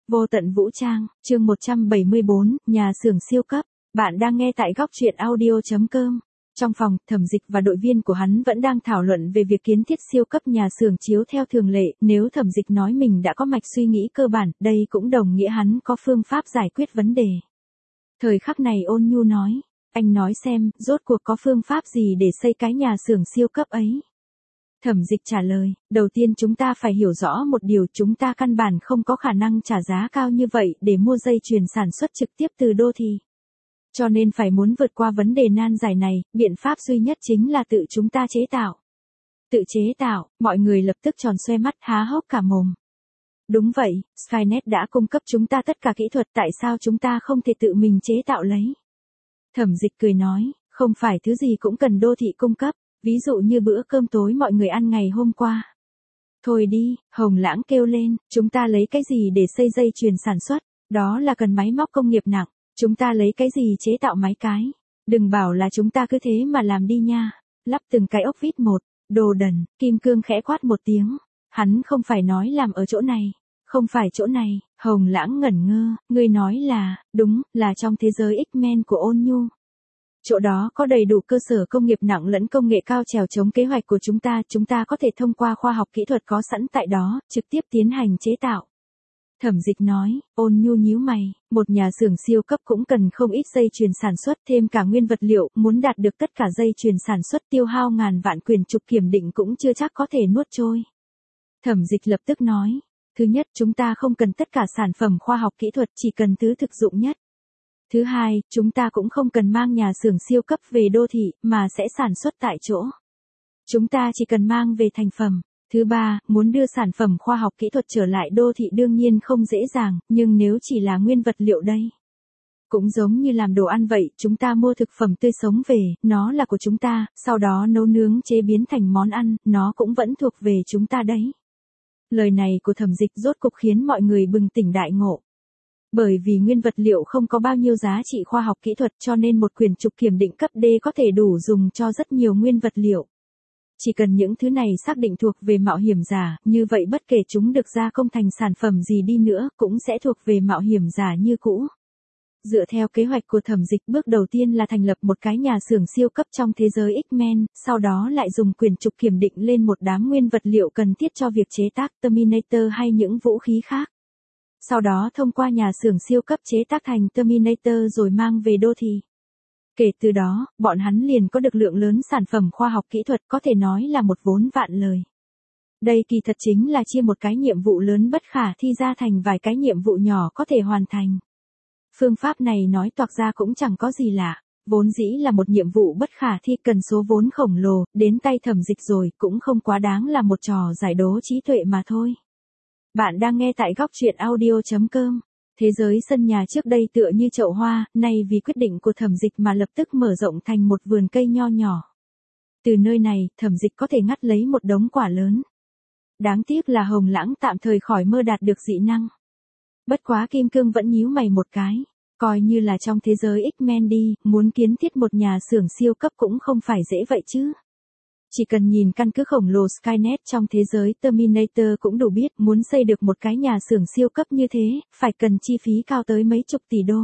Vô tận vũ trang, chương 174, nhà xưởng siêu cấp. Bạn đang nghe tại góc truyện audio.com. Trong phòng, Thẩm Dịch và đội viên của hắn vẫn đang thảo luận về việc kiến thiết siêu cấp nhà xưởng chiếu theo thường lệ. Nếu Thẩm Dịch nói mình đã có mạch suy nghĩ cơ bản, đây cũng đồng nghĩa hắn có phương pháp giải quyết vấn đề. Thời khắc này Ôn Nhu nói, anh nói xem, rốt cuộc có phương pháp gì để xây cái nhà xưởng siêu cấp ấy? Thẩm Dịch trả lời, đầu tiên chúng ta phải hiểu rõ một điều, chúng ta căn bản không có khả năng trả giá cao như vậy để mua dây chuyền sản xuất trực tiếp từ đô thị. Cho nên phải muốn vượt qua vấn đề nan giải này, biện pháp duy nhất chính là tự chúng ta chế tạo. Tự chế tạo, mọi người lập tức tròn xoe mắt há hốc cả mồm. Đúng vậy, Skynet đã cung cấp chúng ta tất cả kỹ thuật, tại sao chúng ta không thể tự mình chế tạo lấy? Thẩm Dịch cười nói, không phải thứ gì cũng cần đô thị cung cấp. Ví dụ như bữa cơm tối mọi người ăn ngày hôm qua. Thôi đi, Hồng Lãng kêu lên, chúng ta lấy cái gì để xây dây chuyền sản xuất, đó là cần máy móc công nghiệp nặng, chúng ta lấy cái gì chế tạo máy cái. Đừng bảo là chúng ta cứ thế mà làm đi nha, lắp từng cái ốc vít một, đồ đần, Kim Cương khẽ quát một tiếng, hắn không phải nói làm ở chỗ này, không phải chỗ này, Hồng Lãng ngẩn ngơ, ngươi nói là, đúng, là trong thế giới X-Men của Ôn Nhu. Chỗ đó có đầy đủ cơ sở công nghiệp nặng lẫn công nghệ cao trèo chống kế hoạch của chúng ta có thể thông qua khoa học kỹ thuật có sẵn tại đó, trực tiếp tiến hành chế tạo. Thẩm Dịch nói, Ôn Nhu nhíu mày, một nhà xưởng siêu cấp cũng cần không ít dây chuyền sản xuất thêm cả nguyên vật liệu, muốn đạt được tất cả dây chuyền sản xuất tiêu hao ngàn vạn quyền trục kiểm định cũng chưa chắc có thể nuốt trôi. Thẩm Dịch lập tức nói, thứ nhất chúng ta không cần tất cả sản phẩm khoa học kỹ thuật, chỉ cần thứ thực dụng nhất. Thứ hai, chúng ta cũng không cần mang nhà xưởng siêu cấp về đô thị, mà sẽ sản xuất tại chỗ. Chúng ta chỉ cần mang về thành phẩm. Thứ ba, muốn đưa sản phẩm khoa học kỹ thuật trở lại đô thị đương nhiên không dễ dàng, nhưng nếu chỉ là nguyên vật liệu đây. Cũng giống như làm đồ ăn vậy, chúng ta mua thực phẩm tươi sống về, nó là của chúng ta, sau đó nấu nướng chế biến thành món ăn, nó cũng vẫn thuộc về chúng ta đấy. Lời này của Thẩm Dịch rốt cục khiến mọi người bừng tỉnh đại ngộ. Bởi vì nguyên vật liệu không có bao nhiêu giá trị khoa học kỹ thuật cho nên một quyền trục kiểm định cấp D có thể đủ dùng cho rất nhiều nguyên vật liệu. Chỉ cần những thứ này xác định thuộc về mạo hiểm giả, như vậy bất kể chúng được gia công thành sản phẩm gì đi nữa cũng sẽ thuộc về mạo hiểm giả như cũ. Dựa theo kế hoạch của Thẩm Dịch, bước đầu tiên là thành lập một cái nhà xưởng siêu cấp trong thế giới X-Men, sau đó lại dùng quyền trục kiểm định lên một đám nguyên vật liệu cần thiết cho việc chế tác Terminator hay những vũ khí khác. Sau đó thông qua nhà xưởng siêu cấp chế tác thành Terminator rồi mang về đô thị. Kể từ đó, bọn hắn liền có được lượng lớn sản phẩm khoa học kỹ thuật, có thể nói là một vốn vạn lời. Đây kỳ thật chính là chia một cái nhiệm vụ lớn bất khả thi ra thành vài cái nhiệm vụ nhỏ có thể hoàn thành. Phương pháp này nói toạc ra cũng chẳng có gì lạ, vốn dĩ là một nhiệm vụ bất khả thi cần số vốn khổng lồ, đến tay Thẩm Dịch rồi cũng không quá đáng là một trò giải đố trí tuệ mà thôi. Bạn đang nghe tại góc truyện audio.com. Thế giới sân nhà trước đây tựa như chậu hoa, nay vì quyết định của Thẩm Dịch mà lập tức mở rộng thành một vườn cây nho nhỏ. Từ nơi này, Thẩm Dịch có thể ngắt lấy một đống quả lớn. Đáng tiếc là Hồng Lãng tạm thời khỏi mơ đạt được dị năng. Bất quá Kim Cương vẫn nhíu mày một cái, coi như là trong thế giới X-Men đi, muốn kiến thiết một nhà xưởng siêu cấp cũng không phải dễ vậy chứ. Chỉ cần nhìn căn cứ khổng lồ Skynet trong thế giới Terminator cũng đủ biết, muốn xây được một cái nhà xưởng siêu cấp như thế, phải cần chi phí cao tới mấy chục tỷ đô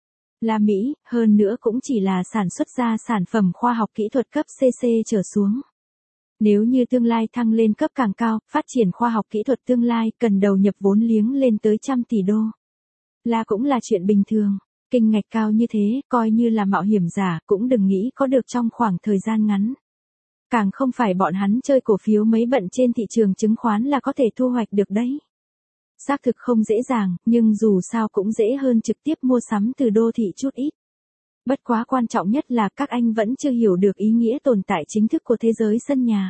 la Mỹ, hơn nữa cũng chỉ là sản xuất ra sản phẩm khoa học kỹ thuật cấp CC trở xuống. Nếu như tương lai thăng lên cấp càng cao, phát triển khoa học kỹ thuật tương lai cần đầu nhập vốn liếng lên tới trăm tỷ đô la cũng là chuyện bình thường. Kinh ngạch cao như thế, coi như là mạo hiểm giả, cũng đừng nghĩ có được trong khoảng thời gian ngắn. Càng không phải bọn hắn chơi cổ phiếu mấy bận trên thị trường chứng khoán là có thể thu hoạch được đấy. Xác thực không dễ dàng, nhưng dù sao cũng dễ hơn trực tiếp mua sắm từ đô thị chút ít. Bất quá quan trọng nhất là các anh vẫn chưa hiểu được ý nghĩa tồn tại chính thức của thế giới sân nhà.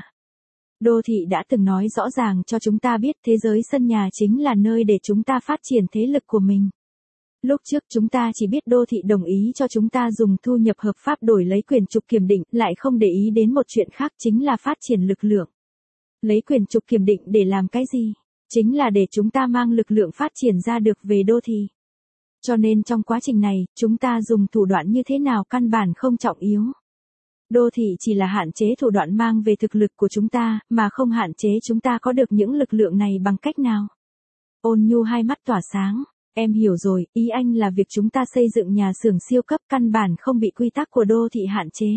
Đô thị đã từng nói rõ ràng cho chúng ta biết thế giới sân nhà chính là nơi để chúng ta phát triển thế lực của mình. Lúc trước chúng ta chỉ biết đô thị đồng ý cho chúng ta dùng thu nhập hợp pháp đổi lấy quyền trục kiểm định, lại không để ý đến một chuyện khác chính là phát triển lực lượng. Lấy quyền trục kiểm định để làm cái gì? Chính là để chúng ta mang lực lượng phát triển ra được về đô thị. Cho nên trong quá trình này, chúng ta dùng thủ đoạn như thế nào căn bản không trọng yếu. Đô thị chỉ là hạn chế thủ đoạn mang về thực lực của chúng ta, mà không hạn chế chúng ta có được những lực lượng này bằng cách nào. Ôn Nhu hai mắt tỏa sáng. Em hiểu rồi, ý anh là việc chúng ta xây dựng nhà xưởng siêu cấp căn bản không bị quy tắc của đô thị hạn chế.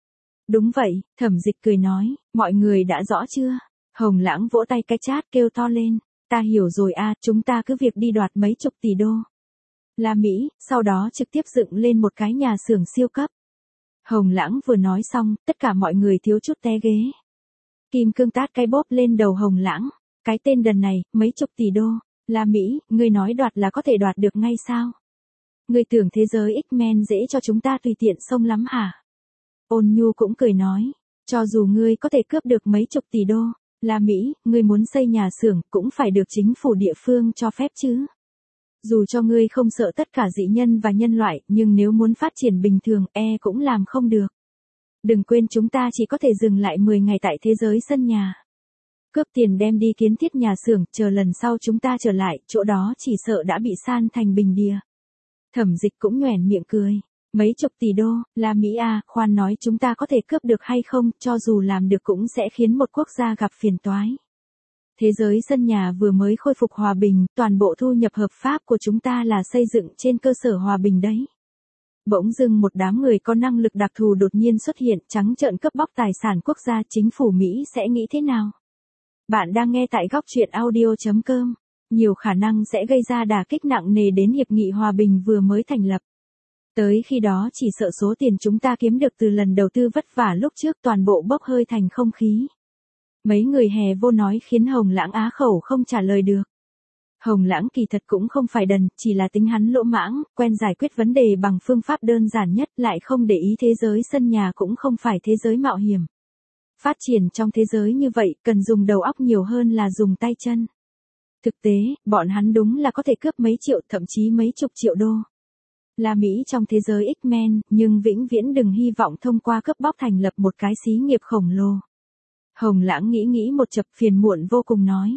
Đúng vậy, Thẩm Dịch cười nói, mọi người đã rõ chưa? Hồng Lãng vỗ tay cái chát kêu to lên, ta hiểu rồi a, chúng ta cứ việc đi đoạt mấy chục tỷ đô la Mỹ, sau đó trực tiếp dựng lên một cái nhà xưởng siêu cấp. Hồng Lãng vừa nói xong, tất cả mọi người thiếu chút té ghế. Kim Cương tát cái bóp lên đầu Hồng Lãng, cái tên đần này, mấy chục tỷ đô la Mỹ, ngươi nói đoạt là có thể đoạt được ngay sao? Ngươi tưởng thế giới X-Men dễ cho chúng ta tùy tiện xông lắm hả? Ôn Nhu cũng cười nói, cho dù ngươi có thể cướp được mấy chục tỷ đô la Mỹ, ngươi muốn xây nhà xưởng cũng phải được chính phủ địa phương cho phép chứ. Dù cho ngươi không sợ tất cả dị nhân và nhân loại, nhưng nếu muốn phát triển bình thường, cũng làm không được. Đừng quên chúng ta chỉ có thể dừng lại 10 ngày tại thế giới sân nhà. Cướp tiền đem đi kiến thiết nhà xưởng, chờ lần sau chúng ta trở lại, chỗ đó chỉ sợ đã bị san thành bình địa. Thẩm Dịch cũng nhoẻn miệng cười. Mấy chục tỷ đô la Mỹ à, khoan nói chúng ta có thể cướp được hay không, cho dù làm được cũng sẽ khiến một quốc gia gặp phiền toái. Thế giới sân nhà vừa mới khôi phục hòa bình, toàn bộ thu nhập hợp pháp của chúng ta là xây dựng trên cơ sở hòa bình đấy. Bỗng dưng một đám người có năng lực đặc thù đột nhiên xuất hiện, trắng trợn cướp bóc tài sản quốc gia, chính phủ Mỹ sẽ nghĩ thế nào? Bạn đang nghe tại góc truyện audio.com. Nhiều khả năng sẽ gây ra đả kích nặng nề đến hiệp nghị hòa bình vừa mới thành lập. Tới khi đó chỉ sợ số tiền chúng ta kiếm được từ lần đầu tư vất vả lúc trước toàn bộ bốc hơi thành không khí. Mấy người hè vô nói khiến Hồng Lãng á khẩu không trả lời được. Hồng Lãng kỳ thật cũng không phải đần, chỉ là tính hắn lỗ mãng, quen giải quyết vấn đề bằng phương pháp đơn giản nhất, lại không để ý thế giới sân nhà cũng không phải thế giới mạo hiểm. Phát triển trong thế giới như vậy, cần dùng đầu óc nhiều hơn là dùng tay chân. Thực tế, bọn hắn đúng là có thể cướp mấy triệu, thậm chí mấy chục triệu đô la Mỹ trong thế giới X-Men, nhưng vĩnh viễn đừng hy vọng thông qua cướp bóc thành lập một cái xí nghiệp khổng lồ. Hồng Lãng nghĩ một chập, phiền muộn vô cùng nói.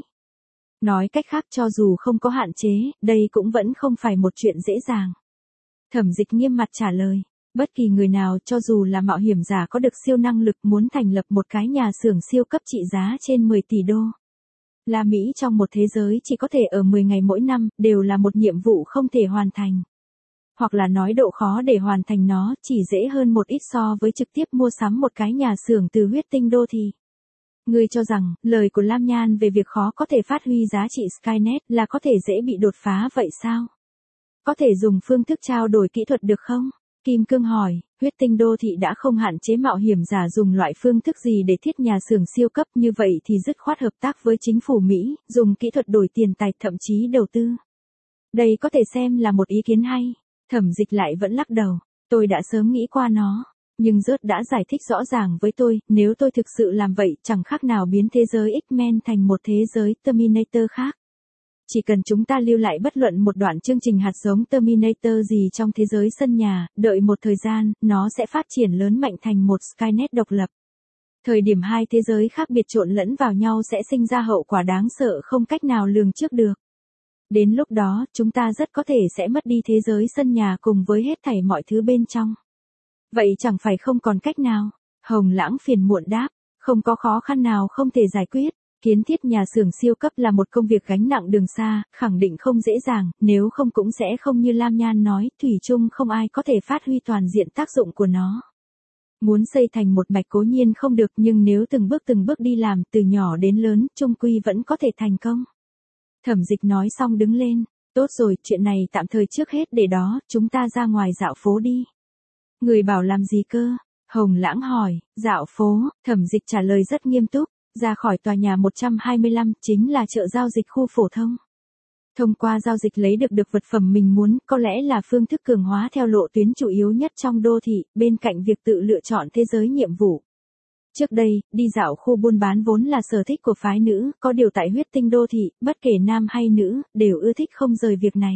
Nói cách khác, cho dù không có hạn chế, đây cũng vẫn không phải một chuyện dễ dàng. Thẩm Dịch nghiêm mặt trả lời, bất kỳ người nào cho dù là mạo hiểm giả có được siêu năng lực muốn thành lập một cái nhà xưởng siêu cấp trị giá trên 10 tỷ đô la Mỹ trong một thế giới chỉ có thể ở 10 ngày mỗi năm, đều là một nhiệm vụ không thể hoàn thành. Hoặc là nói độ khó để hoàn thành nó chỉ dễ hơn một ít so với trực tiếp mua sắm một cái nhà xưởng từ huyết tinh đô thị. Ngươi cho rằng, lời của Lam Nhan về việc khó có thể phát huy giá trị Skynet là có thể dễ bị đột phá vậy sao? Có thể dùng phương thức trao đổi kỹ thuật được không? Kim Cương hỏi, huyết tinh đô thị đã không hạn chế mạo hiểm giả dùng loại phương thức gì để thiết nhà xưởng siêu cấp, như vậy thì dứt khoát hợp tác với chính phủ Mỹ, dùng kỹ thuật đổi tiền tài, thậm chí đầu tư. Đây có thể xem là một ý kiến hay. Thẩm Dịch lại vẫn lắc đầu, tôi đã sớm nghĩ qua nó. Nhưng Rớt đã giải thích rõ ràng với tôi, nếu tôi thực sự làm vậy, chẳng khác nào biến thế giới X-Men thành một thế giới Terminator khác. Chỉ cần chúng ta lưu lại bất luận một đoạn chương trình hạt giống Terminator gì trong thế giới sân nhà, đợi một thời gian, nó sẽ phát triển lớn mạnh thành một Skynet độc lập. Thời điểm hai thế giới khác biệt trộn lẫn vào nhau sẽ sinh ra hậu quả đáng sợ không cách nào lường trước được. Đến lúc đó, chúng ta rất có thể sẽ mất đi thế giới sân nhà cùng với hết thảy mọi thứ bên trong. Vậy chẳng phải không còn cách nào? Hồng Lãng phiền muộn đáp, không có khó khăn nào không thể giải quyết. Kiến thiết nhà xưởng siêu cấp là một công việc gánh nặng đường xa, khẳng định không dễ dàng, nếu không cũng sẽ không như Lam Nhan nói, thủy chung không ai có thể phát huy toàn diện tác dụng của nó. Muốn xây thành một mạch cố nhiên không được, nhưng nếu từng bước đi làm, từ nhỏ đến lớn, chung quy vẫn có thể thành công. Thẩm Dịch nói xong đứng lên, tốt rồi, chuyện này tạm thời trước hết để đó, chúng ta ra ngoài dạo phố đi. Người bảo làm gì cơ? Hồng Lãng hỏi, dạo phố, Thẩm Dịch trả lời rất nghiêm túc, ra khỏi tòa nhà 125, chính là chợ giao dịch khu phổ thông. Thông qua giao dịch lấy được vật phẩm mình muốn, có lẽ là phương thức cường hóa theo lộ tuyến chủ yếu nhất trong đô thị, bên cạnh việc tự lựa chọn thế giới nhiệm vụ. Trước đây, đi dạo khu buôn bán vốn là sở thích của phái nữ, có điều tại huyết tinh đô thị, bất kể nam hay nữ, đều ưa thích không rời việc này.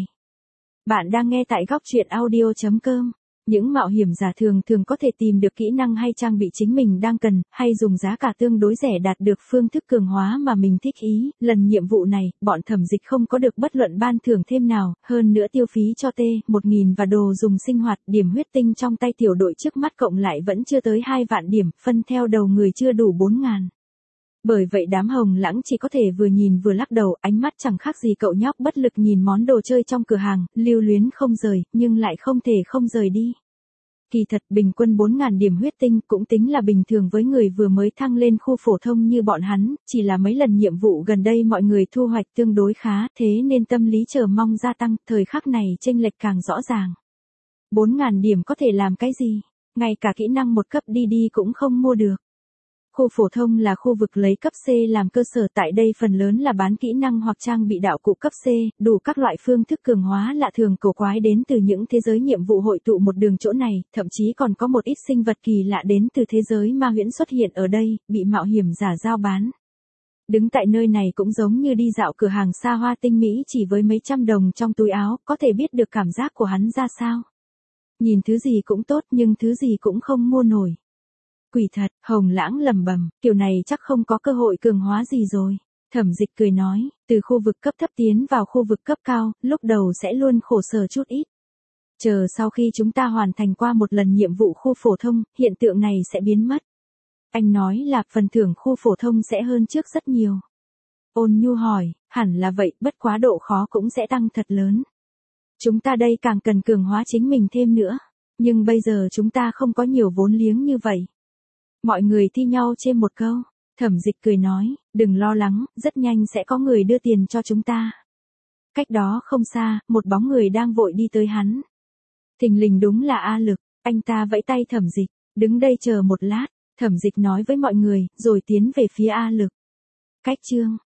Bạn đang nghe tại góc truyện audio.com. Những mạo hiểm giả thường có thể tìm được kỹ năng hay trang bị chính mình đang cần, hay dùng giá cả tương đối rẻ đạt được phương thức cường hóa mà mình thích ý. Lần nhiệm vụ này, bọn Thẩm Dịch không có được bất luận ban thưởng thêm nào, hơn nữa tiêu phí cho T1000 và đồ dùng sinh hoạt, điểm huyết tinh trong tay tiểu đội trước mắt cộng lại vẫn chưa tới 2 vạn điểm, phân theo đầu người chưa đủ 4000. Bởi vậy đám Hồng Lãng chỉ có thể vừa nhìn vừa lắc đầu, ánh mắt chẳng khác gì cậu nhóc bất lực nhìn món đồ chơi trong cửa hàng, lưu luyến không rời, nhưng lại không thể không rời đi. Kỳ thật bình quân 4.000 điểm huyết tinh cũng tính là bình thường với người vừa mới thăng lên khu phổ thông như bọn hắn, chỉ là mấy lần nhiệm vụ gần đây mọi người thu hoạch tương đối khá, thế nên tâm lý chờ mong gia tăng, thời khắc này chênh lệch càng rõ ràng. 4.000 điểm có thể làm cái gì? Ngay cả kỹ năng một cấp đi cũng không mua được. Khu phổ thông là khu vực lấy cấp C làm cơ sở, tại đây phần lớn là bán kỹ năng hoặc trang bị đạo cụ cấp C, đủ các loại phương thức cường hóa lạ thường cổ quái đến từ những thế giới nhiệm vụ hội tụ một đường chỗ này, thậm chí còn có một ít sinh vật kỳ lạ đến từ thế giới ma huyễn xuất hiện ở đây, bị mạo hiểm giả giao bán. Đứng tại nơi này cũng giống như đi dạo cửa hàng xa hoa tinh mỹ chỉ với mấy trăm đồng trong túi áo, có thể biết được cảm giác của hắn ra sao. Nhìn thứ gì cũng tốt nhưng thứ gì cũng không mua nổi. Quỷ thật, Hồng Lãng lẩm bẩm, kiểu này chắc không có cơ hội cường hóa gì rồi. Thẩm Dịch cười nói, từ khu vực cấp thấp tiến vào khu vực cấp cao, lúc đầu sẽ luôn khổ sở chút ít. Chờ sau khi chúng ta hoàn thành qua một lần nhiệm vụ khu phổ thông, hiện tượng này sẽ biến mất. Anh nói là phần thưởng khu phổ thông sẽ hơn trước rất nhiều. Ôn Nhu hỏi, hẳn là vậy, bất quá độ khó cũng sẽ tăng thật lớn. Chúng ta đây càng cần cường hóa chính mình thêm nữa. Nhưng bây giờ chúng ta không có nhiều vốn liếng như vậy. Mọi người thi nhau chêm một câu. Thẩm Dịch cười nói, đừng lo lắng, rất nhanh sẽ có người đưa tiền cho chúng ta. Cách đó không xa, một bóng người đang vội đi tới hắn. Thình lình đúng là A Lực, anh ta vẫy tay Thẩm Dịch, đứng đây chờ một lát. Thẩm Dịch nói với mọi người, rồi tiến về phía A Lực. Cách chương